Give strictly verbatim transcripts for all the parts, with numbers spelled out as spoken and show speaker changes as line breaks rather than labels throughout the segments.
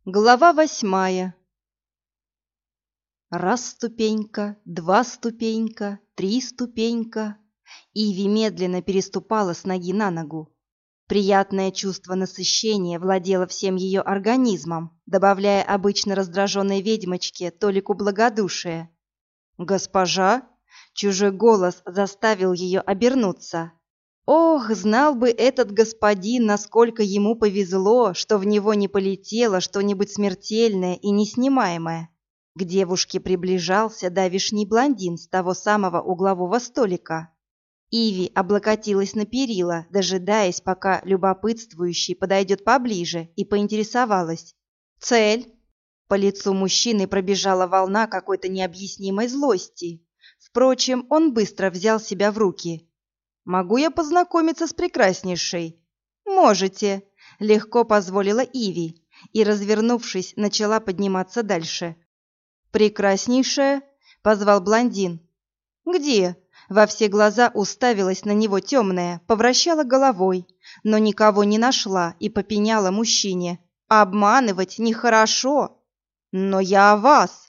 Глава восьмая. Раз ступенька, два ступенька, три ступенька. Иви медленно переступала с ноги на ногу. Приятное чувство насыщения владело всем ее организмом, добавляя обычно раздраженной ведьмочке толику благодушия. «Госпожа!» — чужой голос заставил ее обернуться. Ох, знал бы этот господин, насколько ему повезло, что в него не полетело что-нибудь смертельное и неснимаемое. К девушке приближался давишний блондин с того самого углового столика. Иви облокотилась на перила, дожидаясь, пока любопытствующий подойдет поближе, и поинтересовалась. «Цель?» По лицу мужчины пробежала волна какой-то необъяснимой злости. Впрочем, он быстро взял себя в руки. «Могу я познакомиться с прекраснейшей?» «Можете», — легко позволила Иви, и, развернувшись, начала подниматься дальше. «Прекраснейшая?» — позвал блондин. «Где?» — во все глаза уставилась на него темная, повращала головой, но никого не нашла и попеняла мужчине. «Обманывать нехорошо!» «Но я о вас!»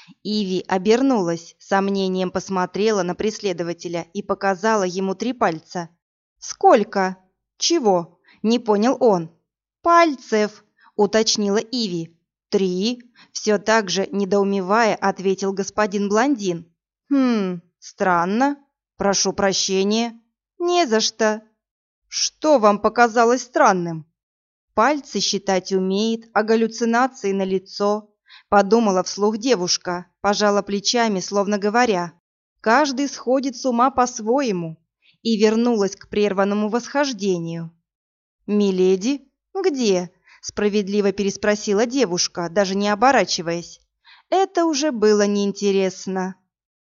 Иви обернулась, сомнением посмотрела на преследователя и показала ему три пальца. «Сколько?» «Чего?» — не понял он. «Пальцев», — уточнила Иви. «Три?» — все так же, недоумевая, ответил господин блондин. «Хм, странно. Прошу прощения». «Не за что». «Что вам показалось странным?» «Пальцы считать умеет, а галлюцинации налицо», — подумала вслух девушка, пожала плечами, словно говоря. «Каждый сходит с ума по-своему», и вернулась к прерванному восхождению. «Миледи? Где?» — справедливо переспросила девушка, даже не оборачиваясь. Это уже было неинтересно.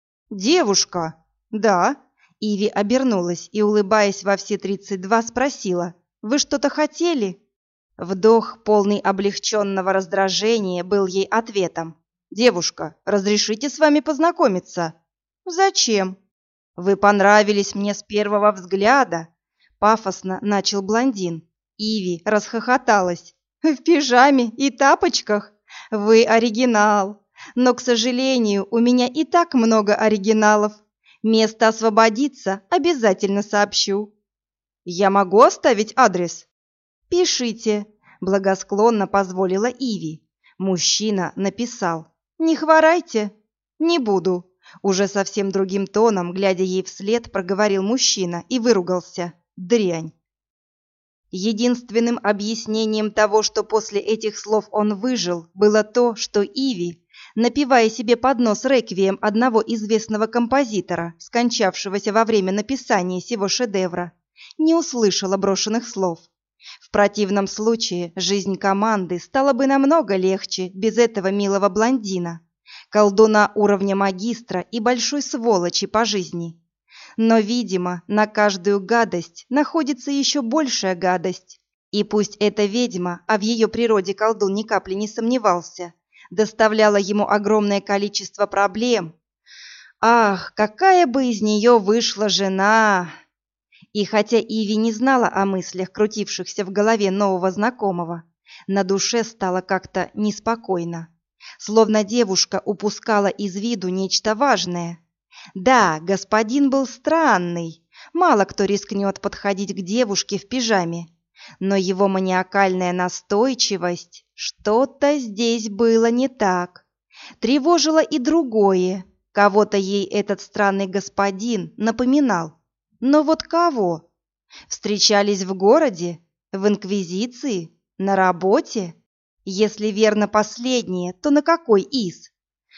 «Девушка?» «Да». Иви обернулась и, улыбаясь во все тридцать два, спросила. «Вы что-то хотели?» Вдох, полный облегченного раздражения, был ей ответом. «Девушка, разрешите с вами познакомиться?» «Зачем?» «Вы понравились мне с первого взгляда», — пафосно начал блондин. Иви расхохоталась. «В пижаме и тапочках? Вы оригинал. Но, к сожалению, у меня и так много оригиналов. Место освободится, обязательно сообщу». «Я могу оставить адрес?» «Пишите», — благосклонно позволила Иви. Мужчина написал. «Не хворайте». «Не буду», — уже совсем другим тоном, глядя ей вслед, проговорил мужчина и выругался. «Дрянь». Единственным объяснением того, что после этих слов он выжил, было то, что Иви, напевая себе под нос реквием одного известного композитора, скончавшегося во время написания сего шедевра, не услышала брошенных слов. В противном случае жизнь команды стала бы намного легче без этого милого блондина, колдуна уровня магистра и большой сволочи по жизни. Но, видимо, на каждую гадость находится еще большая гадость. И пусть эта ведьма, а в ее природе колдун ни капли не сомневался, доставляла ему огромное количество проблем. Ах, какая бы из нее вышла жена! И хотя Иви не знала о мыслях, крутившихся в голове нового знакомого, на душе стало как-то неспокойно, словно девушка упускала из виду нечто важное. Да, господин был странный, мало кто рискнет подходить к девушке в пижаме, но его маниакальная настойчивость, что-то здесь было не так. Тревожило и другое, кого-то ей этот странный господин напоминал. Но вот кого? Встречались в городе, в инквизиции, на работе? Если верно последнее, то на какой из?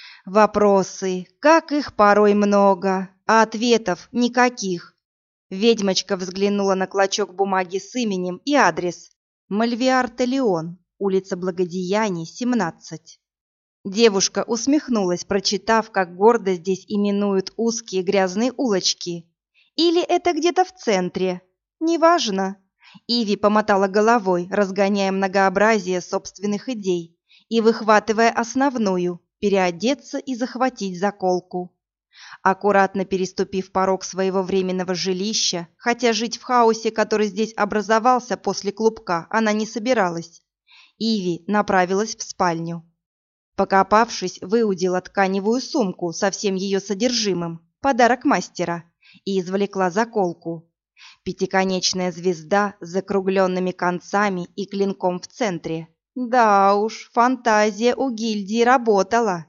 Вопросы, как их порой много, а ответов никаких. Ведьмочка взглянула на клочок бумаги с именем и адрес. Мальвиарта Леон, улица Благодеяний, семнадцать. Девушка усмехнулась, прочитав, как гордо здесь именуют узкие грязные улочки. Или это где-то в центре? Неважно. Иви помотала головой, разгоняя многообразие собственных идей и выхватывая основную – переодеться и захватить заколку. Аккуратно переступив порог своего временного жилища, хотя жить в хаосе, который здесь образовался после клубка, она не собиралась, Иви направилась в спальню. Покопавшись, выудила тканевую сумку со всем ее содержимым, подарок мастера, и извлекла заколку. Пятиконечная звезда с закругленными концами и клинком в центре. Да уж, фантазия у гильдии работала.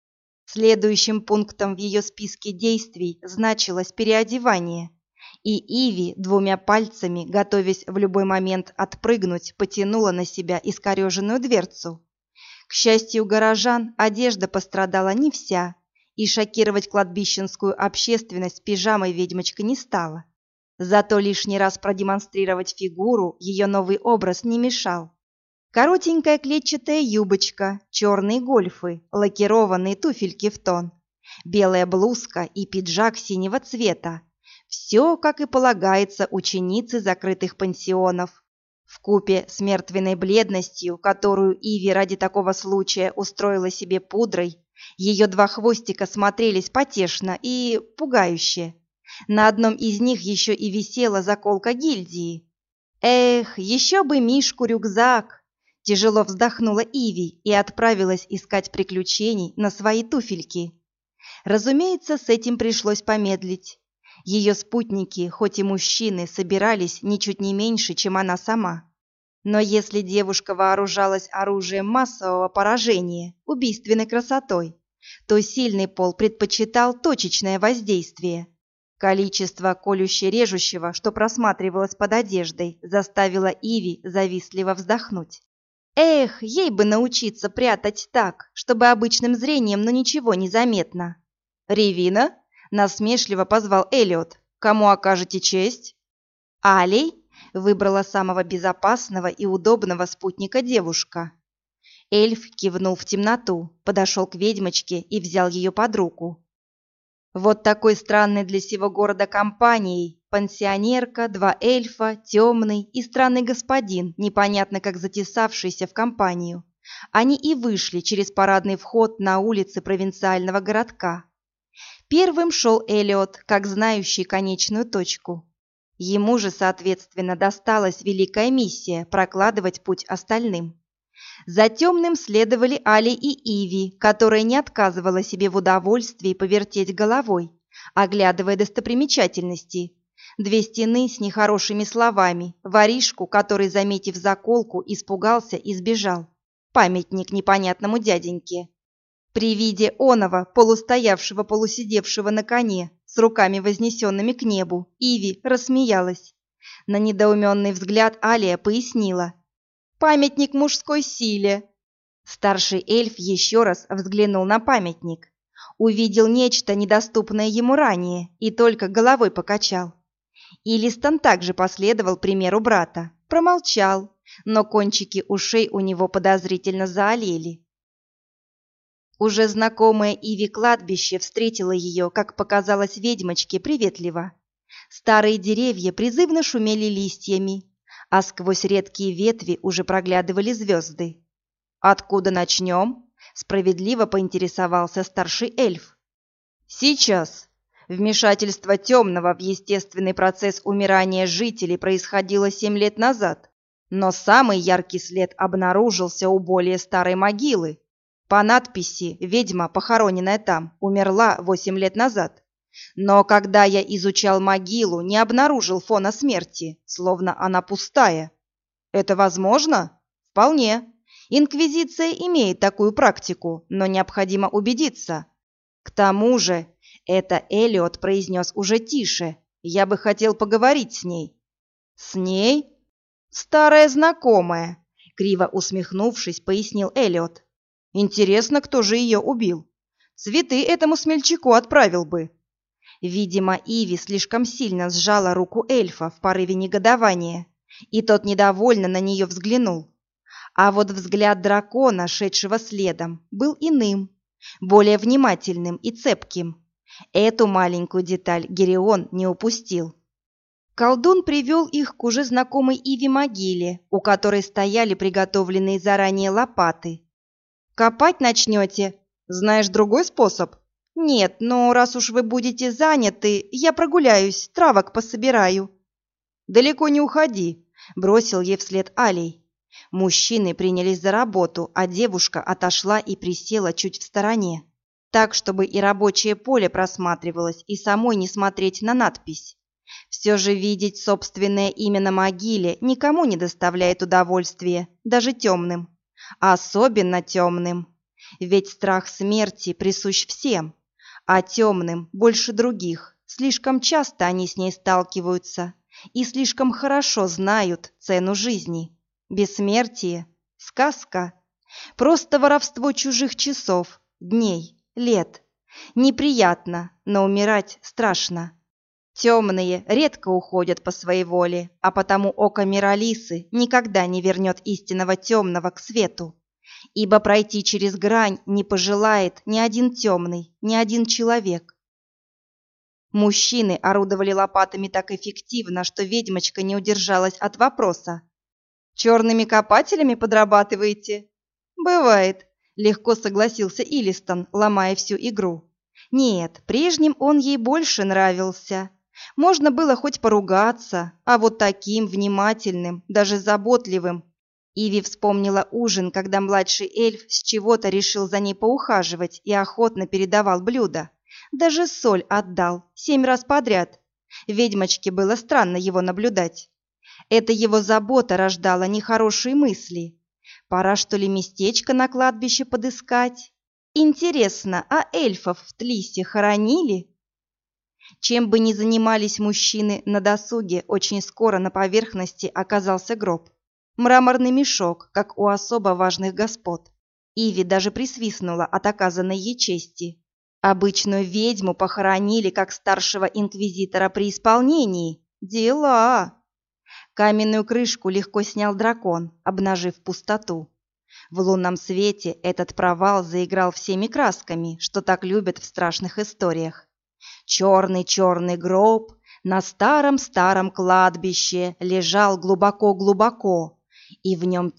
Следующим пунктом в ее списке действий значилось переодевание, и Иви двумя пальцами, готовясь в любой момент отпрыгнуть, потянула на себя искореженную дверцу. К счастью горожан, одежда пострадала не вся, и шокировать кладбищенскую общественность пижамой ведьмочка не стала. Зато лишний раз продемонстрировать фигуру ее новый образ не мешал. Коротенькая клетчатая юбочка, черные гольфы, лакированные туфельки в тон, белая блузка и пиджак синего цвета. Все, как и полагается ученице закрытых пансионов. Вкупе с мертвенной бледностью, которую Иви ради такого случая устроила себе пудрой, ее два хвостика смотрелись потешно и пугающе. На одном из них еще и висела заколка гильдии. Эх, еще бы Мишку рюкзак! Тяжело вздохнула Иви и отправилась искать приключений на свои туфельки. Разумеется, с этим пришлось помедлить. Ее спутники, хоть и мужчины, собирались ничуть не меньше, чем она сама. Но если девушка вооружалась оружием массового поражения, убийственной красотой, то сильный пол предпочитал точечное воздействие. Количество колюще-режущего, что просматривалось под одеждой, заставило Иви завистливо вздохнуть. Эх, ей бы научиться прятать так, чтобы обычным зрением, но ничего не заметно. «Ревина?» — насмешливо позвал Эллиот. «Кому окажете честь?» «Алей?» — выбрала самого безопасного и удобного спутника девушка. Эльф кивнул в темноту, подошел к ведьмочке и взял ее под руку. Вот такой странной для сего города компанией: пансионерка, два эльфа, темный и странный господин, непонятно как затесавшийся в компанию. Они и вышли через парадный вход на улицы провинциального городка. Первым шел Эллиот, как знающий конечную точку. Ему же, соответственно, досталась великая миссия прокладывать путь остальным. За темным следовали Али и Иви, которая не отказывала себе в удовольствии повертеть головой, оглядывая достопримечательности. Две стены с нехорошими словами, воришку, который, заметив заколку, испугался и сбежал. Памятник непонятному дяденьке. При виде оного, полустоявшего, полусидевшего на коне, с руками вознесенными к небу, Иви рассмеялась. На недоуменный взгляд Алия пояснила: «Памятник мужской силе». Старший эльф еще раз взглянул на памятник, увидел нечто, недоступное ему ранее, и только головой покачал. Илистон также последовал примеру брата, промолчал, но кончики ушей у него подозрительно заолели. Уже знакомое Иви кладбище встретило ее, как показалось ведьмочке, приветливо. Старые деревья призывно шумели листьями, а сквозь редкие ветви уже проглядывали звезды. «Откуда начнем?» — справедливо поинтересовался старший эльф. «Сейчас. Вмешательство темного в естественный процесс умирания жителей происходило семь лет назад, но самый яркий след обнаружился у более старой могилы. По надписи ведьма, похороненная там, умерла восемь лет назад. Но когда я изучал могилу, не обнаружил фона смерти, словно она пустая. Это возможно? Вполне. Инквизиция имеет такую практику, но необходимо убедиться. К тому же, это Эллиот произнес уже тише. Я бы хотел поговорить с ней. С ней? Старая знакомая, криво усмехнувшись, пояснил Эллиот. Интересно, кто же ее убил? Цветы этому смельчаку отправил бы. Видимо, Иви слишком сильно сжала руку эльфа в порыве негодования, и тот недовольно на нее взглянул. А вот взгляд дракона, шедшего следом, был иным, более внимательным и цепким. Эту маленькую деталь Герион не упустил. Колдун привел их к уже знакомой Иви могиле, у которой стояли приготовленные заранее лопаты. «Копать начнете? Знаешь другой способ?» «Нет, но раз уж вы будете заняты, я прогуляюсь, травок пособираю». «Далеко не уходи», — бросил ей вслед Алей. Мужчины принялись за работу, а девушка отошла и присела чуть в стороне, так, чтобы и рабочее поле просматривалось, и самой не смотреть на надпись. Все же видеть собственное имя на могиле никому не доставляет удовольствия, даже темным. А особенно темным. Ведь страх смерти присущ всем, а темным больше других. Слишком часто они с ней сталкиваются и слишком хорошо знают цену жизни. Бессмертие — сказка. Просто воровство чужих часов, дней, лет. Неприятно, но умирать страшно. Темные редко уходят по своей воле, а потому око Миралисы никогда не вернет истинного темного к свету. Ибо пройти через грань не пожелает ни один темный, ни один человек. Мужчины орудовали лопатами так эффективно, что ведьмочка не удержалась от вопроса. «Черными копателями подрабатываете?» «Бывает», — легко согласился Илистон, ломая всю игру. «Нет, прежним он ей больше нравился. Можно было хоть поругаться, а вот таким внимательным, даже заботливым». Иви вспомнила ужин, когда младший эльф с чего-то решил за ней поухаживать и охотно передавал блюда. Даже соль отдал, семь раз подряд. Ведьмочке было странно его наблюдать. Это его забота рождала нехорошие мысли. Пора, что ли, местечко на кладбище подыскать? Интересно, а эльфов в Тлисе хоронили? Чем бы ни занимались мужчины на досуге, очень скоро на поверхности оказался гроб. Мраморный мешок, как у особо важных господ. Иви даже присвистнула от оказанной ей чести. Обычную ведьму похоронили как старшего инквизитора при исполнении. Дела! Каменную крышку легко снял дракон, обнажив пустоту. В лунном свете этот провал заиграл всеми красками, что так любят в страшных историях. Черный-черный гроб на старом-старом кладбище лежал глубоко-глубоко, и в нем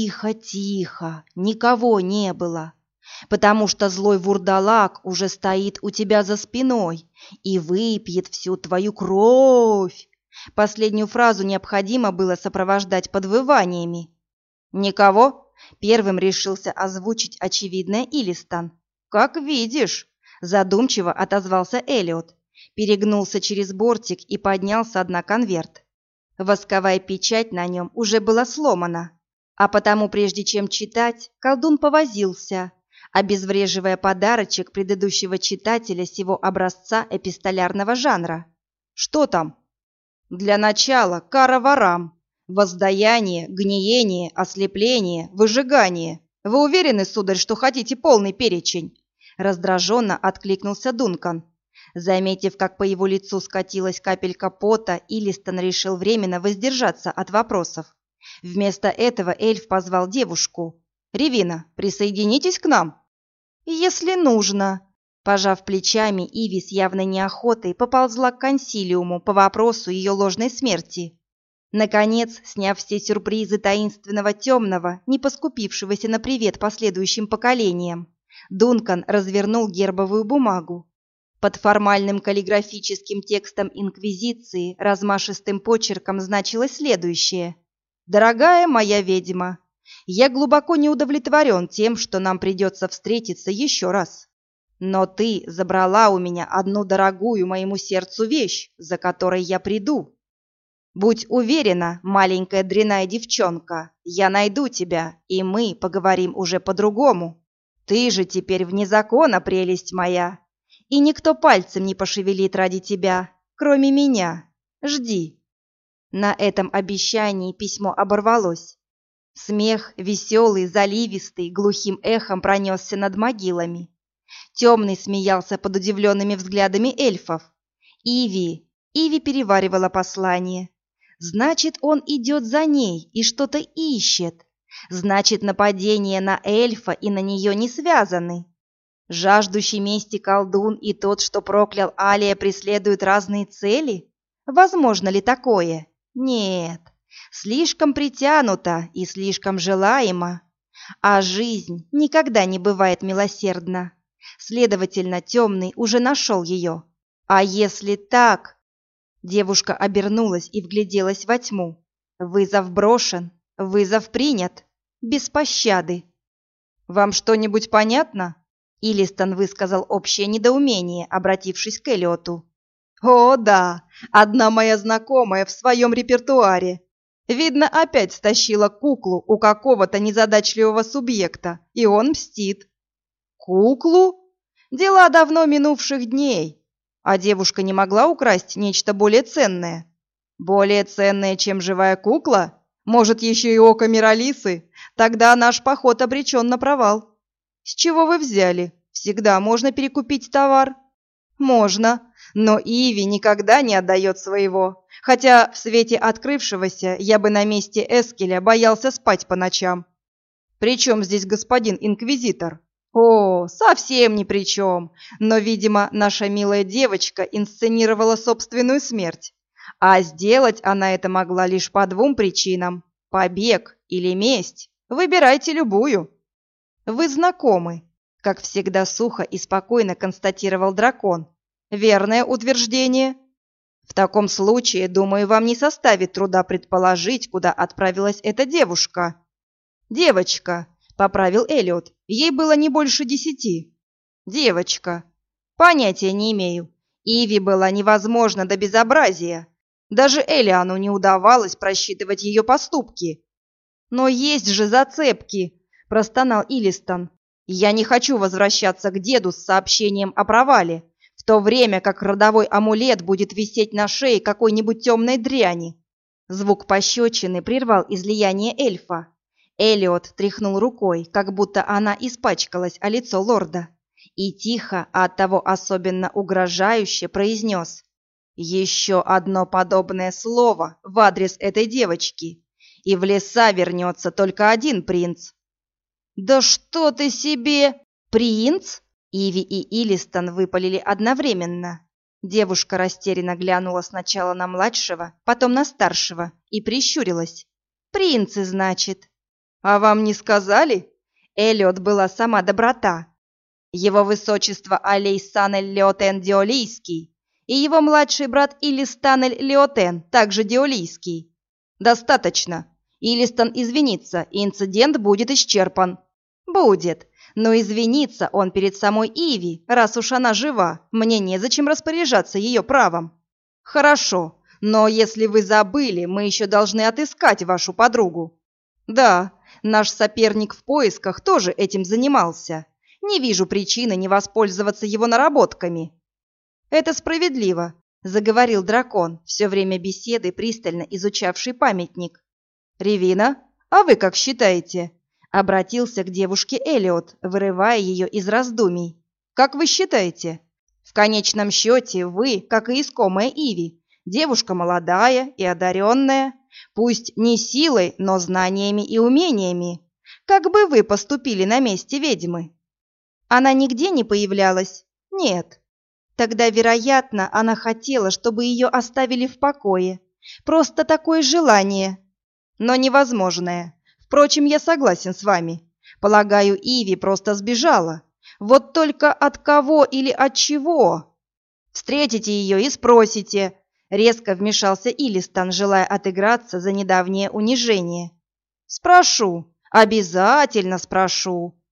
тихо-тихо, никого не было, потому что злой вурдалак уже стоит у тебя за спиной и выпьет всю твою кровь. Последнюю фразу необходимо было сопровождать подвываниями. «Никого?» — первым решился озвучить очевидное Илистон. «Как видишь», — задумчиво отозвался Элиот, перегнулся через бортик и поднял со дна конверт. Восковая печать на нем уже была сломана, а потому, прежде чем читать, колдун повозился, обезвреживая подарочек предыдущего читателя сего образца эпистолярного жанра. «Что там?» «Для начала кара ворам. Воздаяние, гниение, ослепление, выжигание. Вы уверены, сударь, что хотите полный перечень?» Раздраженно откликнулся Дункан. Заметив, как по его лицу скатилась капелька пота, Илистон решил временно воздержаться от вопросов. Вместо этого эльф позвал девушку. «Ревина, присоединитесь к нам?» «Если нужно». Пожав плечами, Иви с явной неохотой поползла к консилиуму по вопросу ее ложной смерти. Наконец, сняв все сюрпризы таинственного темного, не поскупившегося на привет последующим поколениям, Дункан развернул гербовую бумагу. Под формальным каллиграфическим текстом Инквизиции размашистым почерком значилось следующее. «Дорогая моя ведьма, я глубоко не удовлетворен тем, что нам придется встретиться еще раз. Но ты забрала у меня одну дорогую моему сердцу вещь, за которой я приду. Будь уверена, маленькая дрянная девчонка, я найду тебя, и мы поговорим уже по-другому. Ты же теперь вне закона, прелесть моя, и никто пальцем не пошевелит ради тебя, кроме меня. Жди». На этом обещании письмо оборвалось. Смех, веселый, заливистый, глухим эхом пронесся над могилами. Темный смеялся под удивленными взглядами эльфов. Иви, Иви переваривала послание. Значит, он идет за ней и что-то ищет. Значит, нападения на эльфа и на нее не связаны. Жаждущий мести колдун и тот, что проклял Алия, преследуют разные цели? Возможно ли такое? Нет. Слишком притянуто и слишком желаемо. А жизнь никогда не бывает милосердна. Следовательно, темный уже нашел ее. А если так... Девушка обернулась и вгляделась во тьму. Вызов брошен. Вызов принят. Без пощады. Вам что-нибудь понятно? Илистон высказал общее недоумение, обратившись к Элиоту. О, да, одна моя знакомая в своем репертуаре. Видно, опять стащила куклу у какого-то незадачливого субъекта, и он мстит. Куклу? Дела давно минувших дней. А девушка не могла украсть нечто более ценное? Более ценное, чем живая кукла? Может, еще и око Миралисы? Тогда наш поход обречен на провал. С чего вы взяли? Всегда можно перекупить товар. Можно, но Иви никогда не отдает своего. Хотя в свете открывшегося я бы на месте Эскеля боялся спать по ночам. При чем здесь господин инквизитор? О, совсем ни при чем. Но, видимо, наша милая девочка инсценировала собственную смерть. А сделать она это могла лишь по двум причинам. Побег или месть. Выбирайте любую. Вы знакомы, как всегда сухо и спокойно констатировал дракон. Верное утверждение. В таком случае, думаю, вам не составит труда предположить, куда отправилась эта девушка. Девочка, поправил Элиот. Ей было не больше десяти. Девочка. Понятия не имею. Иви была невозможна до безобразия. Даже Элиану не удавалось просчитывать ее поступки. «Но есть же зацепки!» – простонал Илистон. «Я не хочу возвращаться к деду с сообщением о провале, в то время как родовой амулет будет висеть на шее какой-нибудь темной дряни». Звук пощечины прервал излияние эльфа. Элиот тряхнул рукой, как будто она испачкалась о лицо лорда, и тихо, а оттого особенно угрожающе произнес: «Еще одно подобное слово в адрес этой девочки, и в леса вернется только один принц». «Да что ты себе! Принц?» Иви и Илистон выпалили одновременно. Девушка растерянно глянула сначала на младшего, потом на старшего и прищурилась. «Принцы, значит?» «А вам не сказали?» Элиот была сама доброта. «Его высочество Алей Санель Леотен Диолийский и его младший брат Илистанель Леотен, также Диолийский. Достаточно. Илистон извинится, и инцидент будет исчерпан». «Будет, но извиниться он перед самой Иви, раз уж она жива, мне незачем распоряжаться ее правом». «Хорошо, но если вы забыли, мы еще должны отыскать вашу подругу». «Да, наш соперник в поисках тоже этим занимался. Не вижу причины не воспользоваться его наработками». «Это справедливо», — заговорил дракон, все время беседы пристально изучавший памятник. «Ревина, а вы как считаете?» — обратился к девушке Элиот, вырывая ее из раздумий. «Как вы считаете? В конечном счете вы, как и искомая Иви, девушка молодая и одаренная, пусть не силой, но знаниями и умениями. Как бы вы поступили на месте ведьмы?» «Она нигде не появлялась?» «Нет». «Тогда, вероятно, она хотела, чтобы ее оставили в покое. Просто такое желание». «Но невозможное. Впрочем, я согласен с вами. Полагаю, Иви просто сбежала. Вот только от кого или от чего?» «Встретите ее и спросите», — резко вмешался Илистон, желая отыграться за недавнее унижение. «Спрошу, обязательно спрошу»,